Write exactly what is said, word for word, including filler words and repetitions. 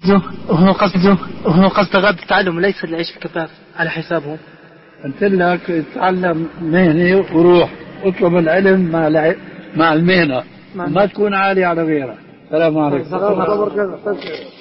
قصده وهو قصده وهو قصده غاب التعلم ليس لعيش الكفاف على حسابهم. قلت لك اتعلم مهنة وروح اطلب العلم مع مع المهنة ما تكون عالي على غيرها. السلام عليكم.